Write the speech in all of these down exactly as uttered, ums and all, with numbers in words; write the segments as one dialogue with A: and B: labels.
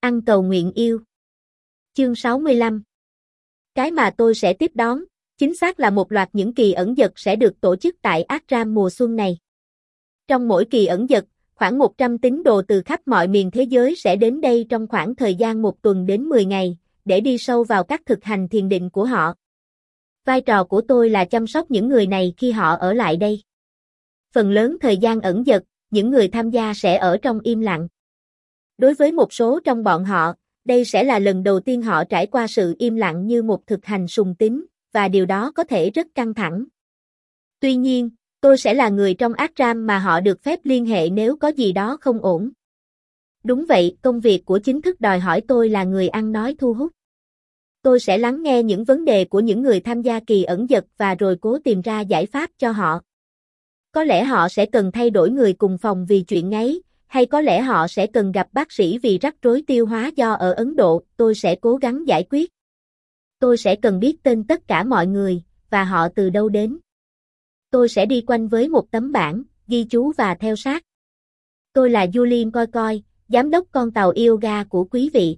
A: Ăn cầu nguyện yêu. Chương sáu mươi lăm. Cái mà tôi sẽ tiếp đón, chính xác là một loạt những kỳ ẩn dật sẽ được tổ chức tại Akram mùa xuân này. Trong mỗi kỳ ẩn dật, khoảng một trăm tín đồ từ khắp mọi miền thế giới sẽ đến đây trong khoảng thời gian một tuần đến mười ngày, để đi sâu vào các thực hành thiền định của họ. Vai trò của tôi là chăm sóc những người này khi họ ở lại đây. Phần lớn thời gian ẩn dật, những người tham gia sẽ ở trong im lặng. Đối với một số trong bọn họ, đây sẽ là lần đầu tiên họ trải qua sự im lặng như một thực hành sùng tín, và điều đó có thể rất căng thẳng. Tuy nhiên, tôi sẽ là người trong Akram mà họ được phép liên hệ nếu có gì đó không ổn. Đúng vậy, công việc của chính thức đòi hỏi tôi là người ăn nói thu hút. Tôi sẽ lắng nghe những vấn đề của những người tham gia kỳ ẩn dật và rồi cố tìm ra giải pháp cho họ. Có lẽ họ sẽ cần thay đổi người cùng phòng vì chuyện ngáy, hay có lẽ họ sẽ cần gặp bác sĩ vì rắc rối tiêu hóa do ở Ấn Độ, tôi sẽ cố gắng giải quyết. Tôi sẽ cần biết tên tất cả mọi người, và họ từ đâu đến. Tôi sẽ đi quanh với một tấm bảng, ghi chú và theo sát. Tôi là Julie Coi Coi, giám đốc con tàu yoga của quý vị.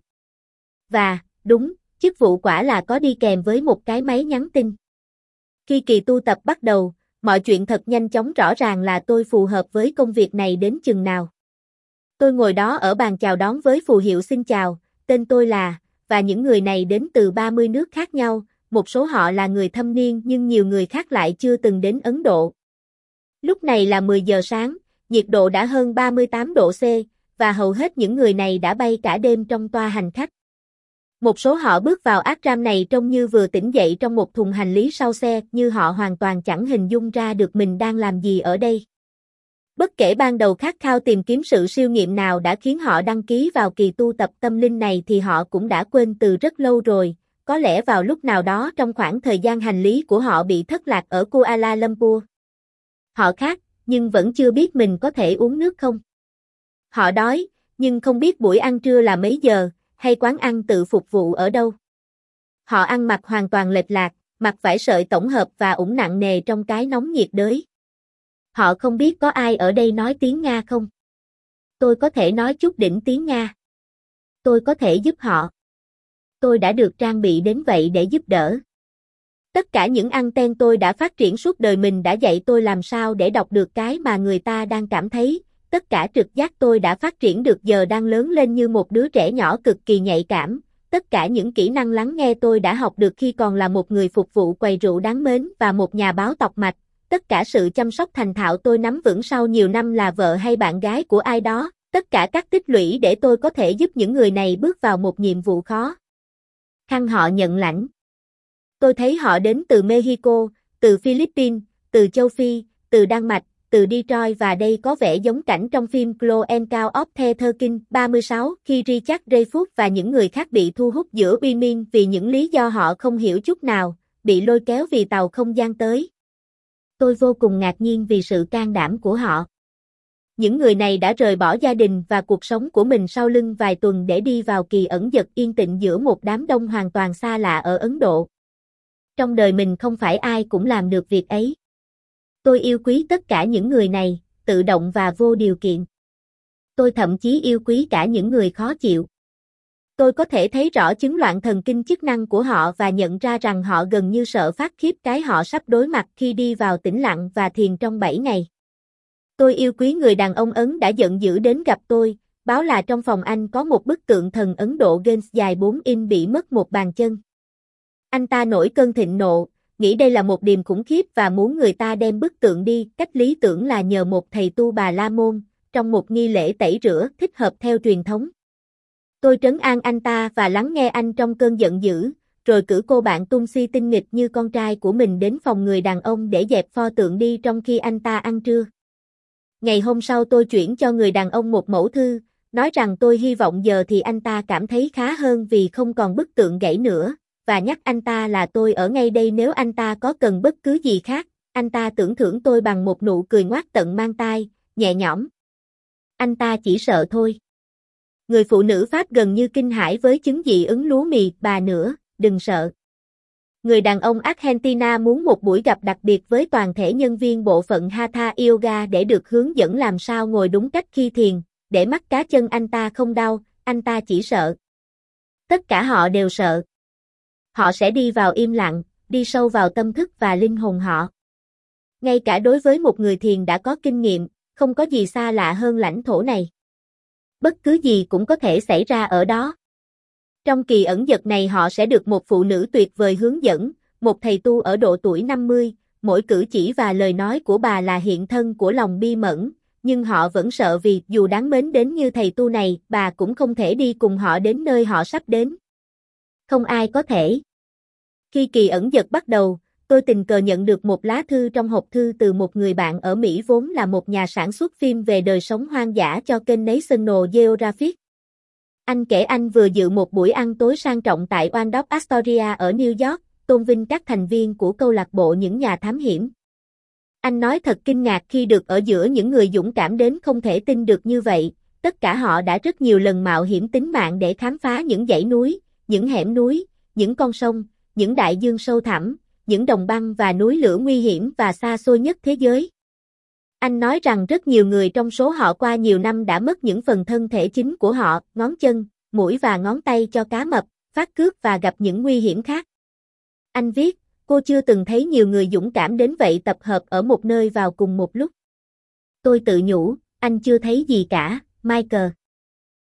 A: Và, đúng, chức vụ quả là có đi kèm với một cái máy nhắn tin. Khi kỳ tu tập bắt đầu, mọi chuyện thật nhanh chóng rõ ràng là tôi phù hợp với công việc này đến chừng nào. Tôi ngồi đó ở bàn chào đón với phù hiệu xin chào, tên tôi là, và những người này đến từ ba mươi nước khác nhau, một số họ là người thâm niên nhưng nhiều người khác lại chưa từng đến Ấn Độ. Lúc này là mười giờ sáng, nhiệt độ đã hơn ba mươi tám độ C, và hầu hết những người này đã bay cả đêm trong toa hành khách. Một số họ bước vào Akram này trông như vừa tỉnh dậy trong một thùng hành lý sau xe, như họ hoàn toàn chẳng hình dung ra được mình đang làm gì ở đây. Bất kể ban đầu khát khao tìm kiếm sự siêu nghiệm nào đã khiến họ đăng ký vào kỳ tu tập tâm linh này thì họ cũng đã quên từ rất lâu rồi, có lẽ vào lúc nào đó trong khoảng thời gian hành lý của họ bị thất lạc ở Kuala Lumpur. Họ khát, nhưng vẫn chưa biết mình có thể uống nước không. Họ đói, nhưng không biết buổi ăn trưa là mấy giờ, hay quán ăn tự phục vụ ở đâu. Họ ăn mặc hoàn toàn lệch lạc, mặc vải sợi tổng hợp và ủng nặng nề trong cái nóng nhiệt đới. Họ không biết có ai ở đây nói tiếng Nga không. Tôi có thể nói chút đỉnh tiếng Nga. Tôi có thể giúp họ. Tôi đã được trang bị đến vậy để giúp đỡ. Tất cả những anten tôi đã phát triển suốt đời mình đã dạy tôi làm sao để đọc được cái mà người ta đang cảm thấy. Tất cả trực giác tôi đã phát triển được giờ đang lớn lên như một đứa trẻ nhỏ cực kỳ nhạy cảm. Tất cả những kỹ năng lắng nghe tôi đã học được khi còn là một người phục vụ quầy rượu đáng mến và một nhà báo tọc mạch. Tất cả sự chăm sóc thành thạo tôi nắm vững sau nhiều năm là vợ hay bạn gái của ai đó. Tất cả các tích lũy để tôi có thể giúp những người này bước vào một nhiệm vụ khó khăn họ nhận lãnh. Tôi thấy họ đến từ Mexico, từ Philippines, từ châu Phi, từ Đan Mạch, từ Detroit và đây có vẻ giống cảnh trong phim Cloud and Call of the Thirteen ba mươi sáu khi Richard Dreyfuss và những người khác bị thu hút giữa uy miên vì những lý do họ không hiểu chút nào, bị lôi kéo vì tàu không gian tới. Tôi vô cùng ngạc nhiên vì sự can đảm của họ. Những người này đã rời bỏ gia đình và cuộc sống của mình sau lưng vài tuần để đi vào kỳ ẩn dật yên tĩnh giữa một đám đông hoàn toàn xa lạ ở Ấn Độ. Trong đời mình không phải ai cũng làm được việc ấy. Tôi yêu quý tất cả những người này, tự động và vô điều kiện. Tôi thậm chí yêu quý cả những người khó chịu. Tôi có thể thấy rõ chứng loạn thần kinh chức năng của họ và nhận ra rằng họ gần như sợ phát khiếp cái họ sắp đối mặt khi đi vào tĩnh lặng và thiền trong bảy ngày. Tôi yêu quý người đàn ông Ấn đã giận dữ đến gặp tôi, báo là trong phòng anh có một bức tượng thần Ấn Độ Gaines dài bốn inch bị mất một bàn chân. Anh ta nổi cơn thịnh nộ, nghĩ đây là một điềm khủng khiếp và muốn người ta đem bức tượng đi, cách lý tưởng là nhờ một thầy tu Bà La Môn, trong một nghi lễ tẩy rửa thích hợp theo truyền thống. Tôi trấn an anh ta và lắng nghe anh trong cơn giận dữ, rồi cử cô bạn tung si tinh nghịch như con trai của mình đến phòng người đàn ông để dẹp pho tượng đi trong khi anh ta ăn trưa. Ngày hôm sau tôi chuyển cho người đàn ông một mẫu thư, nói rằng tôi hy vọng giờ thì anh ta cảm thấy khá hơn vì không còn bức tượng gãy nữa, và nhắc anh ta là tôi ở ngay đây nếu anh ta có cần bất cứ gì khác. Anh ta tưởng thưởng tôi bằng một nụ cười ngoác tận mang tai, nhẹ nhõm. Anh ta chỉ sợ thôi. Người phụ nữ Pháp gần như kinh hãi với chứng dị ứng lúa mì, bà nữa, đừng sợ. Người đàn ông Argentina muốn một buổi gặp đặc biệt với toàn thể nhân viên bộ phận Hatha Yoga để được hướng dẫn làm sao ngồi đúng cách khi thiền, để mắt cá chân anh ta không đau. anh ta chỉ sợ. Tất cả họ đều sợ. Họ sẽ đi vào im lặng, đi sâu vào tâm thức và linh hồn họ. Ngay cả đối với một người thiền đã có kinh nghiệm, không có gì xa lạ hơn lãnh thổ này. Bất cứ gì cũng có thể xảy ra ở đó. Trong kỳ ẩn dật này họ sẽ được một phụ nữ tuyệt vời hướng dẫn, một thầy tu ở độ tuổi năm mươi, mỗi cử chỉ và lời nói của bà là hiện thân của lòng bi mẫn, nhưng họ vẫn sợ vì dù đáng mến đến như thầy tu này, bà cũng không thể đi cùng họ đến nơi họ sắp đến. Không ai có thể. Khi kỳ ẩn dật bắt đầu, tôi tình cờ nhận được một lá thư trong hộp thư từ một người bạn ở Mỹ vốn là một nhà sản xuất phim về đời sống hoang dã cho kênh National Geographic. Anh kể anh vừa dự một buổi ăn tối sang trọng tại Waldorf Astoria ở New York, tôn vinh các thành viên của câu lạc bộ những nhà thám hiểm. Anh nói thật kinh ngạc khi được ở giữa những người dũng cảm đến không thể tin được như vậy, tất cả họ đã rất nhiều lần mạo hiểm tính mạng để khám phá những dãy núi, những hẻm núi, những con sông, những đại dương sâu thẳm, những đồng băng và núi lửa nguy hiểm và xa xôi nhất thế giới. Anh nói rằng rất nhiều người trong số họ qua nhiều năm đã mất những phần thân thể chính của họ, ngón chân, mũi và ngón tay cho cá mập, phát cướp và gặp những nguy hiểm khác. Anh viết, cô chưa từng thấy nhiều người dũng cảm đến vậy tập hợp ở một nơi vào cùng một lúc. Tôi tự nhủ, anh chưa thấy gì cả, Michael.